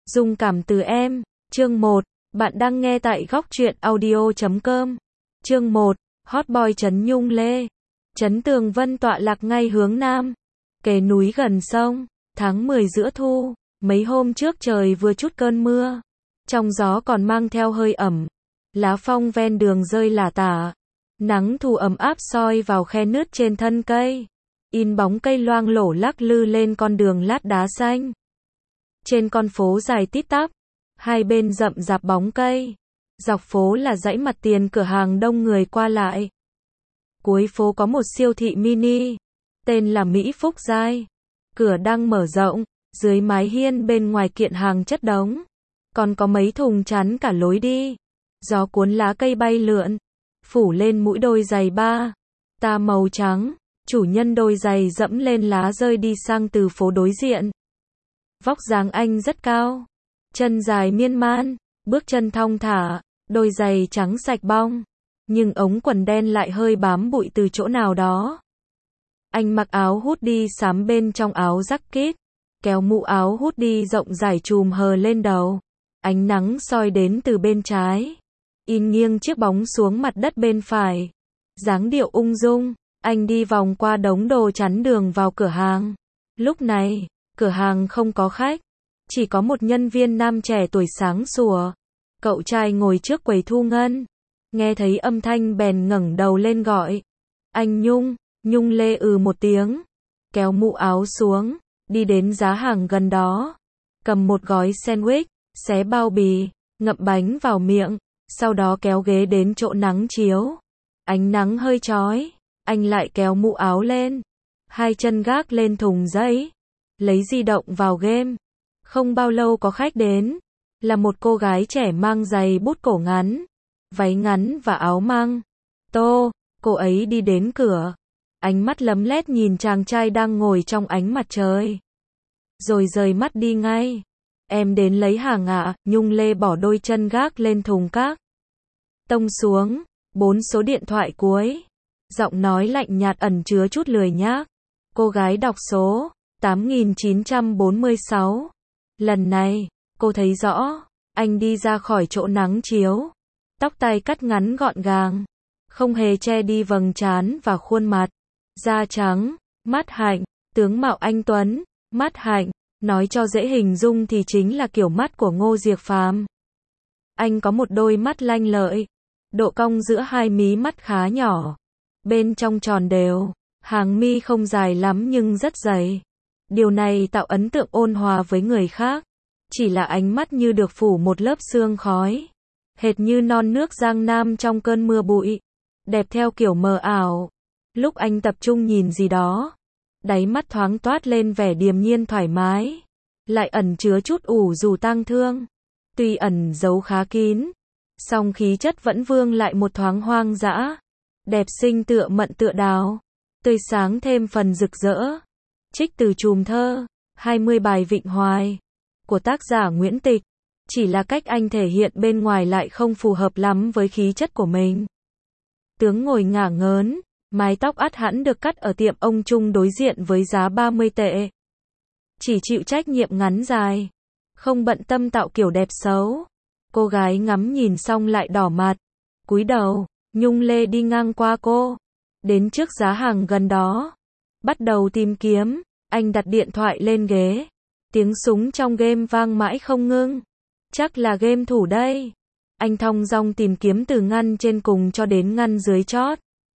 Dung cảm từ em. Chương 1. Bạn đang nghe tại góc truyện audio.com. Chương 1. Hot boy Trấn Nhung Lê. Trấn Tường Vân tọa lạc ngay hướng nam, kề núi gần sông. Tháng 10 giữa thu, mấy hôm trước trời vừa chút cơn mưa, trong gió còn mang theo hơi ẩm. Lá phong ven đường rơi lả tả. Nắng thu ấm áp soi vào khe nứt trên thân cây, in bóng cây loang lổ lắc lư lên con đường lát đá xanh. Trên con phố dài tít tắp, hai bên rậm rạp bóng cây. Dọc phố là dãy mặt tiền cửa hàng đông người qua lại. Cuối phố có một siêu thị mini, tên là Mỹ Phúc Giai. Cửa đang mở rộng, dưới mái hiên bên ngoài kiện hàng chất đống. Còn có mấy thùng chắn cả lối đi. Gió cuốn lá cây bay lượn, phủ lên mũi đôi giày ba ta màu trắng. Chủ nhân đôi giày dẫm lên lá rơi đi sang từ phố đối diện. Vóc dáng anh rất cao, chân dài miên man, bước chân thong thả, đôi giày trắng sạch bong, nhưng ống quần đen lại hơi bám bụi từ chỗ nào đó. Anh mặc áo hoodie xám bên trong áo jacket, kéo mũ áo hoodie rộng rải trùm hờ lên đầu. Ánh nắng soi đến từ bên trái, in nghiêng chiếc bóng xuống mặt đất bên phải. Dáng điệu ung dung, anh đi vòng qua đống đồ chắn đường vào cửa hàng. Lúc này, cửa hàng không có khách, chỉ có một nhân viên nam trẻ tuổi sáng sủa. Cậu trai ngồi trước quầy thu ngân, nghe thấy âm thanh bèn ngẩng đầu lên gọi. Anh Nhung. Nhung Lê một tiếng, kéo mũ áo xuống, đi đến giá hàng gần đó, cầm một gói sandwich, xé bao bì, ngậm bánh vào miệng, sau đó kéo ghế đến chỗ nắng chiếu. Ánh nắng hơi chói, anh lại kéo mũ áo lên, hai chân gác lên thùng giấy, lấy di động vào game. Không bao lâu có khách đến, là một cô gái trẻ mang giày bút cổ ngắn, váy ngắn và áo măng tô. Cô ấy đi đến cửa, ánh mắt lấm lét nhìn chàng trai đang ngồi trong ánh mặt trời, rồi rời mắt đi ngay. Em đến lấy hàng ạ. Nhung Lê bỏ đôi chân gác lên thùng các tông xuống, 4 số điện thoại cuối. Giọng nói lạnh nhạt ẩn chứa chút lười nhác. Cô gái đọc số 8946. Lần này, cô thấy rõ, anh đi ra khỏi chỗ nắng chiếu. Tóc tai cắt ngắn gọn gàng, không hề che đi vầng trán và khuôn mặt. Da trắng, mắt hạnh, tướng mạo anh tuấn, mắt hạnh, nói cho dễ hình dung thì chính là kiểu mắt của Ngô Diệc Phàm. Anh có một đôi mắt lanh lợi, độ cong giữa hai mí mắt khá nhỏ, bên trong tròn đều, hàng mi không dài lắm nhưng rất dày. Điều này tạo ấn tượng ôn hòa với người khác, chỉ là ánh mắt như được phủ một lớp sương khói, hệt như non nước Giang Nam trong cơn mưa bụi, đẹp theo kiểu mờ ảo. Lúc anh tập trung nhìn gì đó, đáy mắt thoáng toát lên vẻ điềm nhiên thoải mái, lại ẩn chứa chút ủ rũ tang thương. Tuy ẩn giấu khá kín, song khí chất vẫn vương lại một thoáng hoang dã, đẹp xinh tựa mận tựa đào, tươi sáng thêm phần rực rỡ. Trích từ chùm thơ 20 bài Vịnh Hoài của tác giả Nguyễn Tịch. Chỉ là cách anh thể hiện bên ngoài lại không phù hợp lắm với khí chất của mình. Tướng ngồi ngả ngớn, mái tóc ắt hẳn được cắt ở tiệm ông Trung đối diện với giá 30 tệ. Chỉ chịu trách nhiệm ngắn dài, không bận tâm tạo kiểu đẹp xấu. Cô gái ngắm nhìn xong lại đỏ mặt, cúi đầu. Nhung Lê đi ngang qua cô, đến trước giá hàng gần đó, bắt đầu tìm kiếm. Anh đặt điện thoại lên ghế, tiếng súng trong game vang mãi không ngưng. Chắc là game thủ đây. Anh thong dong tìm kiếm từ ngăn trên cùng cho đến ngăn dưới chót.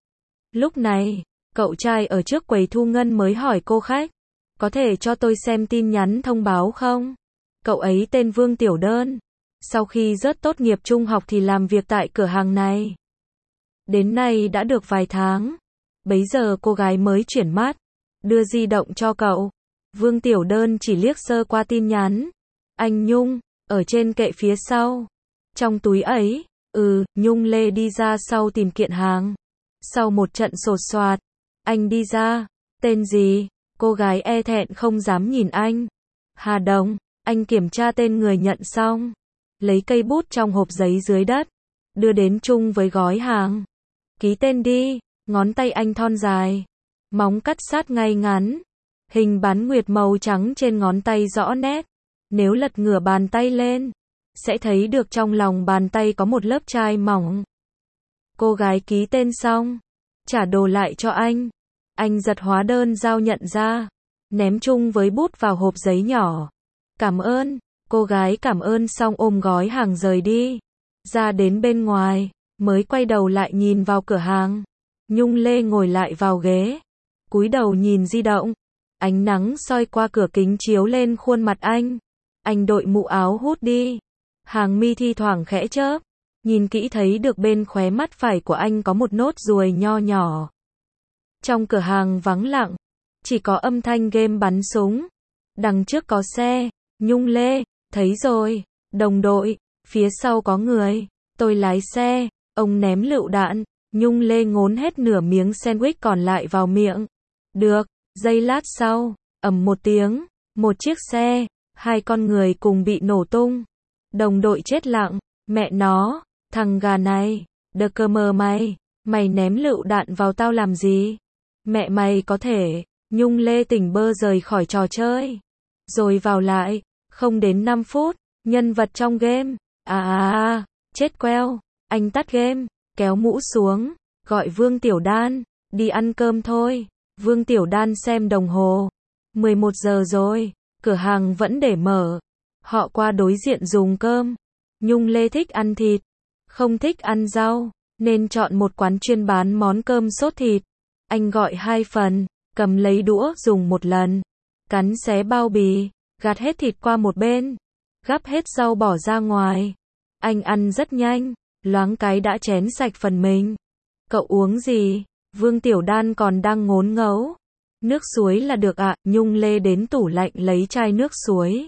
Lúc này, cậu trai ở trước quầy thu ngân mới hỏi cô khách, có thể cho tôi xem tin nhắn thông báo không? Cậu ấy tên Vương Tiểu Đơn, sau khi rớt tốt nghiệp trung học thì làm việc tại cửa hàng này. Đến nay đã được vài tháng, bấy giờ cô gái mới chuyển mắt, đưa di động cho cậu. Vương Tiểu Đơn chỉ liếc sơ qua tin nhắn. Anh Nhung, ở trên kệ phía sau. Trong túi ấy, Nhung Lê đi ra sau tìm kiện hàng. Sau một trận sột soạt, anh đi ra. Tên gì? Cô gái e thẹn không dám nhìn anh. Hà Đồng. Anh kiểm tra tên người nhận xong, lấy cây bút trong hộp giấy dưới đất, đưa đến chung với gói hàng. Ký tên đi. Ngón tay anh thon dài, móng cắt sát ngay ngắn, hình bán nguyệt màu trắng trên ngón tay rõ nét. Nếu lật ngửa bàn tay lên, sẽ thấy được trong lòng bàn tay có một lớp chai mỏng. Cô gái ký tên xong, trả đồ lại cho anh. Anh giật hóa đơn giao nhận ra, ném chung với bút vào hộp giấy nhỏ. Cảm ơn. Cô gái cảm ơn xong ôm gói hàng rời đi. Ra đến bên ngoài, mới quay đầu lại nhìn vào cửa hàng. Nhung Lê ngồi lại vào ghế, cúi đầu nhìn di động. Ánh nắng soi qua cửa kính chiếu lên khuôn mặt anh. Anh đội mũ áo hút đi. Hàng mi thi thoảng khẽ chớp. Nhìn kỹ thấy được bên khóe mắt phải của anh có một nốt ruồi nho nhỏ. Trong cửa hàng vắng lặng, chỉ có âm thanh game bắn súng. Đằng trước có xe. Nhung Lê, thấy rồi, đồng đội, phía sau có người, tôi lái xe, ông ném lựu đạn. Nhung Lê ngốn hết nửa miếng sandwich còn lại vào miệng. Được, giây lát sau, ầm một tiếng, một chiếc xe, hai con người cùng bị nổ tung. Đồng đội chết lặng, mẹ nó, thằng gà này, đờ cơ mờ mày ném lựu đạn vào tao làm gì? Mẹ mày có thể. Nhung Lê tỉnh bơ rời khỏi trò chơi. Rồi vào lại, không đến 5 phút, nhân vật trong game. Chết queo, anh tắt game, kéo mũ xuống, gọi Vương Tiểu Đan, đi ăn cơm thôi. Vương Tiểu Đan xem đồng hồ. 11 giờ rồi, cửa hàng vẫn để mở. Họ qua đối diện dùng cơm. Nhung Lê thích ăn thịt, không thích ăn rau, nên chọn một quán chuyên bán món cơm sốt thịt. Anh gọi 2 phần, cầm lấy đũa dùng một lần, cắn xé bao bì, gạt hết thịt qua một bên, gắp hết rau bỏ ra ngoài. Anh ăn rất nhanh, loáng cái đã chén sạch phần mình. Cậu uống gì? Vương Tiểu Đan còn đang ngốn ngấu. Nước suối là được ạ. Nhung Lê đến tủ lạnh lấy chai nước suối,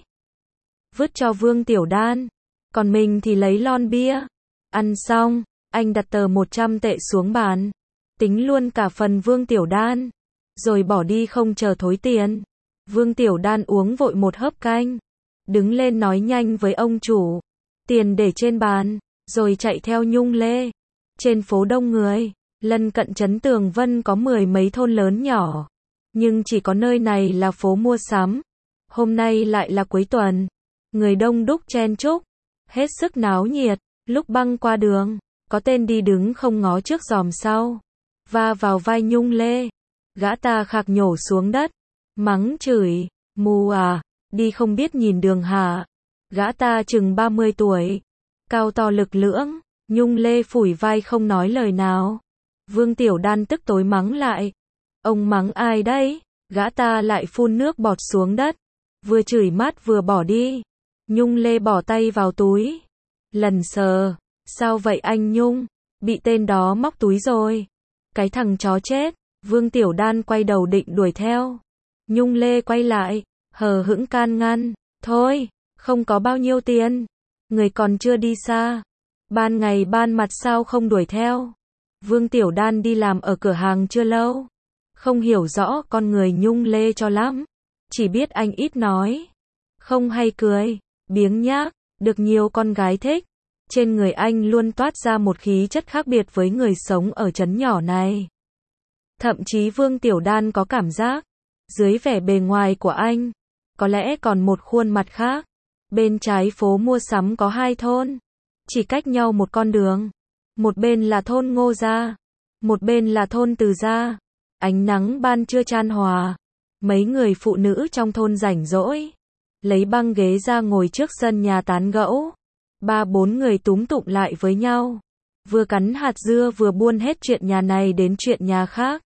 vứt cho Vương Tiểu Đan. Còn mình thì lấy lon bia. Ăn xong, anh đặt tờ 100 tệ xuống bàn, tính luôn cả phần Vương Tiểu Đan, rồi bỏ đi không chờ thối tiền. Vương Tiểu Đan uống vội một hớp canh, đứng lên nói nhanh với ông chủ, tiền để trên bàn, rồi chạy theo Nhung Lê. Trên phố đông người, lân cận trấn Tường Vân có 10 mấy thôn lớn nhỏ, nhưng chỉ có nơi này là phố mua sắm. Hôm nay lại là cuối tuần, người đông đúc chen chúc, hết sức náo nhiệt. Lúc băng qua đường, có tên đi đứng không ngó trước giòm sau, va vào vai Nhung Lê. Gã ta khạc nhổ xuống đất, mắng chửi, mù à, đi không biết nhìn đường hả? Gã ta chừng 30 tuổi, cao to lực lưỡng. Nhung Lê phủi vai không nói lời nào. Vương Tiểu Đan tức tối mắng lại, ông mắng ai đấy? Gã ta lại phun nước bọt xuống đất, vừa chửi mát vừa bỏ đi. Nhung Lê bỏ tay vào túi, lần sờ, sao vậy anh Nhung? Bị tên đó móc túi rồi. Cái thằng chó chết. Vương Tiểu Đan quay đầu định đuổi theo. Nhung Lê quay lại, hờ hững can ngăn, thôi, không có bao nhiêu tiền, người còn chưa đi xa, ban ngày ban mặt sao không đuổi theo. Vương Tiểu Đan đi làm ở cửa hàng chưa lâu, không hiểu rõ con người Nhung Lê cho lắm, chỉ biết anh ít nói, không hay cười, biếng nhác, được nhiều con gái thích. Trên người anh luôn toát ra một khí chất khác biệt với người sống ở trấn nhỏ này. Thậm chí Vương Tiểu Đan có cảm giác, dưới vẻ bề ngoài của anh, có lẽ còn một khuôn mặt khác. Bên trái phố mua sắm có 2 thôn, chỉ cách nhau một con đường. Một bên là thôn Ngô Gia, một bên là thôn Từ Gia. Ánh nắng ban trưa chan hòa. Mấy người phụ nữ trong thôn rảnh rỗi, lấy băng ghế ra ngồi trước sân nhà tán gẫu. 3-4 người túm tụm lại với nhau, vừa cắn hạt dưa vừa buôn hết chuyện nhà này đến chuyện nhà khác.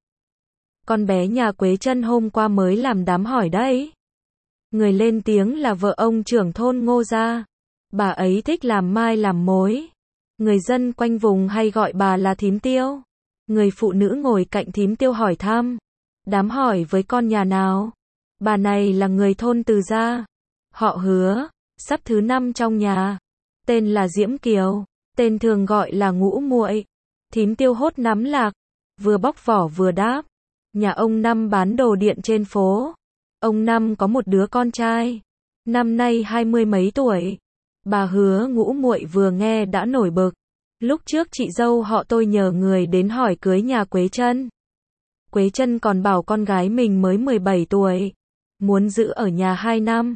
Con bé nhà Quế Trân hôm qua mới làm đám hỏi đấy. Người lên tiếng là vợ ông trưởng thôn Ngô Gia. Bà ấy thích làm mai làm mối. Người dân quanh vùng hay gọi bà là thím Tiêu. Người phụ nữ ngồi cạnh thím Tiêu hỏi thăm. Đám hỏi với con nhà nào? Bà này là người thôn Từ Gia. Họ Hứa, sắp thứ 5 trong nhà. Tên là Diễm Kiều, tên thường gọi là Ngũ Muội. Thím Tiêu hốt nắm lạc, vừa bóc vỏ vừa đáp. Nhà ông Năm bán đồ điện trên phố. Ông Năm có một đứa con trai, năm nay 20 mấy tuổi. Bà Hứa Ngũ Muội vừa nghe đã nổi bực. Lúc trước chị dâu họ tôi nhờ người đến hỏi cưới nhà Quế Trân. Quế Trân còn bảo con gái mình mới 17 tuổi, muốn giữ ở nhà 2 năm.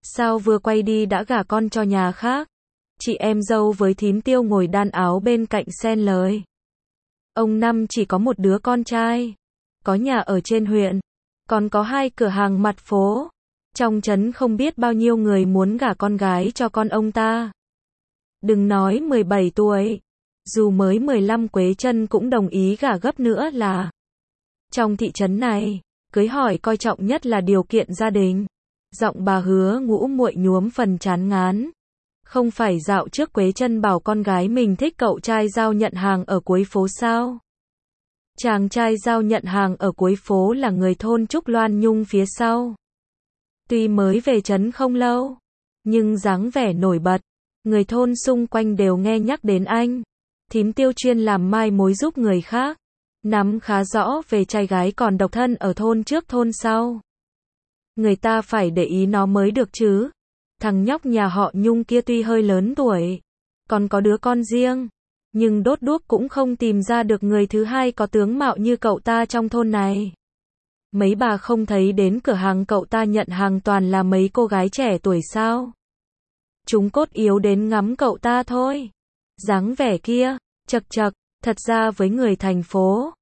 Sao vừa quay đi đã gả con cho nhà khác? Chị em dâu với thím Tiêu ngồi đan áo bên cạnh xen lời. Ông Năm chỉ có một đứa con trai, có nhà ở trên huyện, còn có 2 cửa hàng mặt phố. Trong trấn không biết bao nhiêu người muốn gả con gái cho con ông ta. Đừng nói 17 tuổi, dù mới 15 Quế Trân cũng đồng ý gả gấp nữa là. Trong thị trấn này, cưới hỏi coi trọng nhất là điều kiện gia đình. Giọng bà Hứa Ngũ Muội nhuốm phần chán ngán. Không phải dạo trước Quế Trân bảo con gái mình thích cậu trai giao nhận hàng ở cuối phố sao? Chàng trai giao nhận hàng ở cuối phố là người thôn Trúc Loan Nhung phía sau. Tuy mới về trấn không lâu, nhưng dáng vẻ nổi bật, người thôn xung quanh đều nghe nhắc đến anh. Thím Tiêu chuyên làm mai mối giúp người khác, nắm khá rõ về trai gái còn độc thân ở thôn trước thôn sau. Người ta phải để ý nó mới được chứ. Thằng nhóc nhà họ Nhung kia tuy hơi lớn tuổi, còn có đứa con riêng, nhưng đốt đuốc cũng không tìm ra được người thứ hai có tướng mạo như cậu ta trong thôn này. Mấy bà không thấy đến cửa hàng cậu ta nhận hàng toàn là mấy cô gái trẻ tuổi sao? Chúng cốt yếu đến ngắm cậu ta thôi. Dáng vẻ kia, chật chật, thật ra với người thành phố,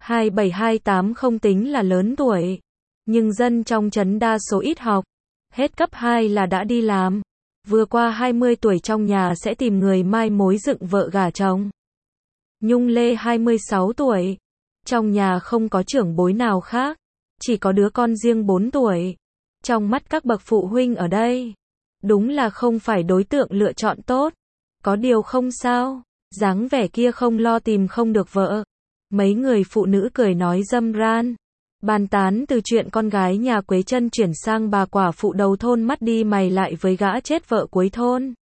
27-28 không tính là lớn tuổi, nhưng dân trong trấn đa số ít học, hết cấp 2 là đã đi làm, vừa qua 20 tuổi trong nhà sẽ tìm người mai mối dựng vợ gả chồng. Nhung Lê 26 tuổi, trong nhà không có trưởng bối nào khác, chỉ có đứa con riêng 4 tuổi. Trong mắt các bậc phụ huynh ở đây, đúng là không phải đối tượng lựa chọn tốt. Có điều không sao, dáng vẻ kia không lo tìm không được vợ. Mấy người phụ nữ cười nói râm ran, bàn tán từ chuyện con gái nhà Quế Trân chuyển sang bà quả phụ đầu thôn mắt đi mày lại với gã chết vợ cuối thôn.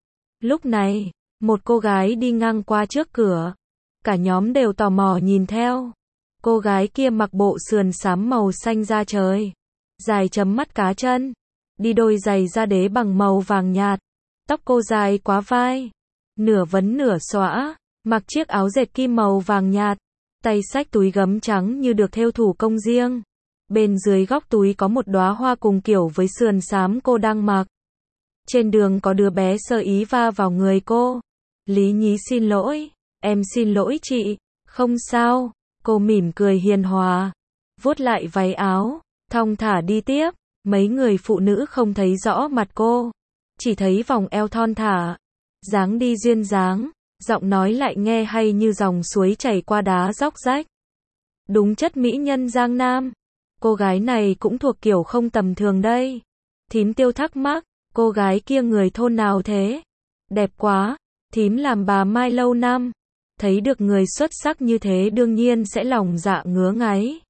Lúc này, một cô gái đi ngang qua trước cửa, cả nhóm đều tò mò nhìn theo. Cô gái kia mặc bộ sườn xám màu xanh da trời, dài chấm mắt cá chân, đi đôi giày da đế bằng màu vàng nhạt, tóc cô dài quá vai, nửa vấn nửa xõa, mặc chiếc áo dệt kim màu vàng nhạt, tay xách túi gấm trắng như được thêu thủ công riêng. Bên dưới góc túi có một đóa hoa cùng kiểu với sườn xám cô đang mặc. Trên đường có đứa bé sơ ý va vào người cô. Lý nhí xin lỗi, em xin lỗi chị, không sao. Cô mỉm cười hiền hòa, vuốt lại váy áo, thong thả đi tiếp. Mấy người phụ nữ không thấy rõ mặt cô, chỉ thấy vòng eo thon thả, dáng đi duyên dáng, giọng nói lại nghe hay như dòng suối chảy qua đá róc rách. Đúng chất mỹ nhân Giang Nam. Cô gái này cũng thuộc kiểu không tầm thường đây. Thím Tiêu thắc mắc, cô gái kia người thôn nào thế? Đẹp quá, thím làm bà Mai lâu năm, thấy được người xuất sắc như thế đương nhiên sẽ lòng dạ ngứa ngáy.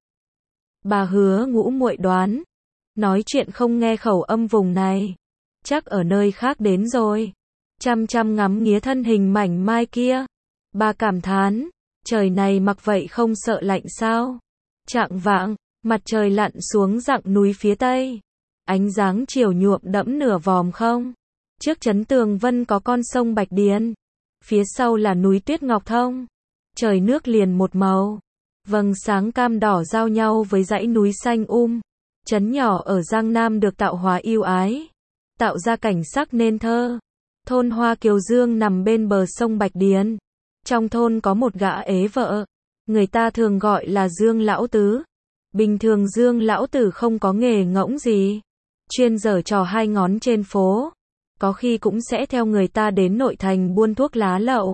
Bà Hứa Ngũ Muội đoán, nói chuyện không nghe khẩu âm vùng này, chắc ở nơi khác đến rồi. Chăm chăm ngắm nghía thân hình mảnh mai kia, bà cảm thán, trời này mặc vậy không sợ lạnh sao? Chạng vạng, mặt trời lặn xuống dặng núi phía tây, ánh dáng chiều nhuộm đẫm nửa vòm không. Trước trấn Tường Vân có con sông Bạch Điền, phía sau là núi Tuyết Ngọc Thông. Trời nước liền một màu, vầng sáng cam đỏ giao nhau với dãy núi xanh Trấn nhỏ ở Giang Nam được tạo hóa ưu ái, tạo ra cảnh sắc nên thơ. Thôn Hoa Kiều Dương nằm bên bờ sông Bạch Điền. Trong thôn có một gã ế vợ, người ta thường gọi là Dương Lão Tứ. Bình thường Dương Lão Tử không có nghề ngỗng gì, chuyên giở trò hai ngón trên phố, có khi cũng sẽ theo người ta đến nội thành buôn thuốc lá lậu.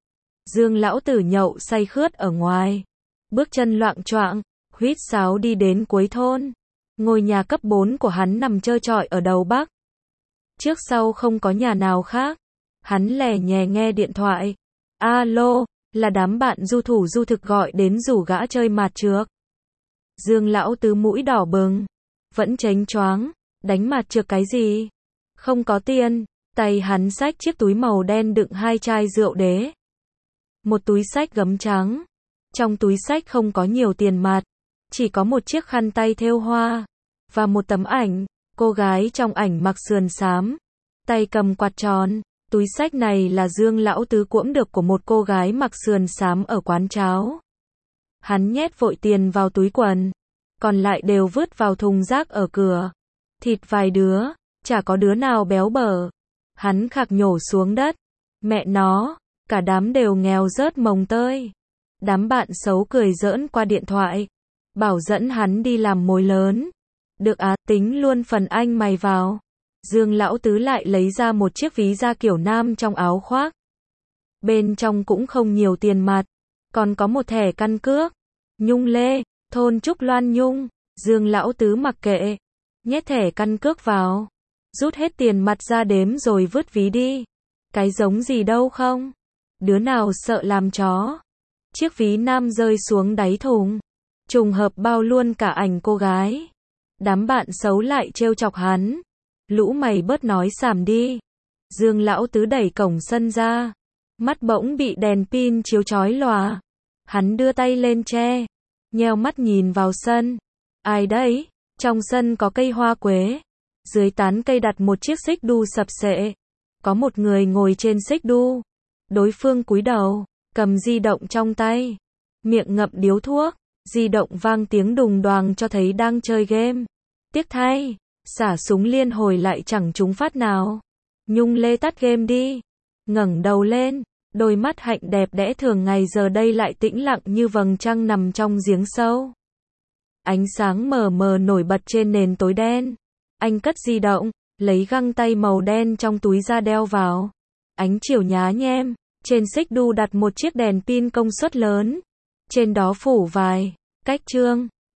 Dương Lão Tử nhậu say khướt ở ngoài, bước chân loạng choạng, huýt sáo đi đến cuối thôn. Ngôi nhà cấp 4 của hắn nằm trơ trọi ở đầu bắc. Trước sau không có nhà nào khác. Hắn lè nhè nghe điện thoại. Alo, là đám bạn du thủ du thực gọi đến rủ gã chơi mạt trược. Dương Lão Tứ mũi đỏ bừng, vẫn chánh choáng, đánh mạt trược cái gì? Không có tiền. Tay hắn xách chiếc túi màu đen đựng 2 chai rượu đế, một túi xách gấm trắng. Trong túi xách không có nhiều tiền mặt, chỉ có một chiếc khăn tay thêu hoa và một tấm ảnh. Cô gái trong ảnh mặc sườn xám, tay cầm quạt tròn. Túi xách này là Dương Lão Tứ cuỗm được của một cô gái mặc sườn xám ở quán cháo. Hắn nhét vội tiền vào túi quần, còn lại đều vứt vào thùng rác ở cửa. Thịt vài đứa, chả có đứa nào béo bở. Hắn khạc nhổ xuống đất. Mẹ nó, cả đám đều nghèo rớt mồng tơi. Đám bạn xấu cười giỡn qua điện thoại, bảo dẫn hắn đi làm mối lớn. Được á, tính luôn phần anh mày vào. Dương Lão Tứ lại lấy ra một chiếc ví da kiểu nam trong áo khoác. Bên trong cũng không nhiều tiền mặt, còn có một thẻ căn cước. Nhung Lê, thôn Trúc Loan Nhung. Dương Lão Tứ mặc kệ, nhét thẻ căn cước vào, rút hết tiền mặt ra đếm rồi vứt ví đi. Cái giống gì đâu không? Đứa nào sợ làm chó. Chiếc ví nam rơi xuống đáy thùng, trùng hợp bao luôn cả ảnh cô gái. Đám bạn xấu lại trêu chọc hắn. Lũ mày bớt nói xàm đi. Dương Lão Tứ đẩy cổng sân ra, mắt bỗng bị đèn pin chiếu chói lòa. Hắn đưa tay lên che, nheo mắt nhìn vào sân. Ai đấy? Trong sân có cây hoa quế, dưới tán cây đặt một chiếc xích đu sập xệ. Có một người ngồi trên xích đu, đối phương cúi đầu, cầm di động trong tay, miệng ngậm điếu thuốc. Di động vang tiếng đùng đoàng cho thấy đang chơi game. Tiếc thay, xả súng liên hồi lại chẳng trúng phát nào. Nhung Lê tắt game đi, ngẩng đầu lên, đôi mắt hạnh đẹp đẽ thường ngày giờ đây lại tĩnh lặng như vầng trăng nằm trong giếng sâu. Ánh sáng mờ mờ nổi bật trên nền tối đen. Anh cất di động, lấy găng tay màu đen trong túi ra đeo vào. Ánh chiều nhá nhem, trên xích đu đặt một chiếc đèn pin công suất lớn. Trên đó phủ vài cách chương.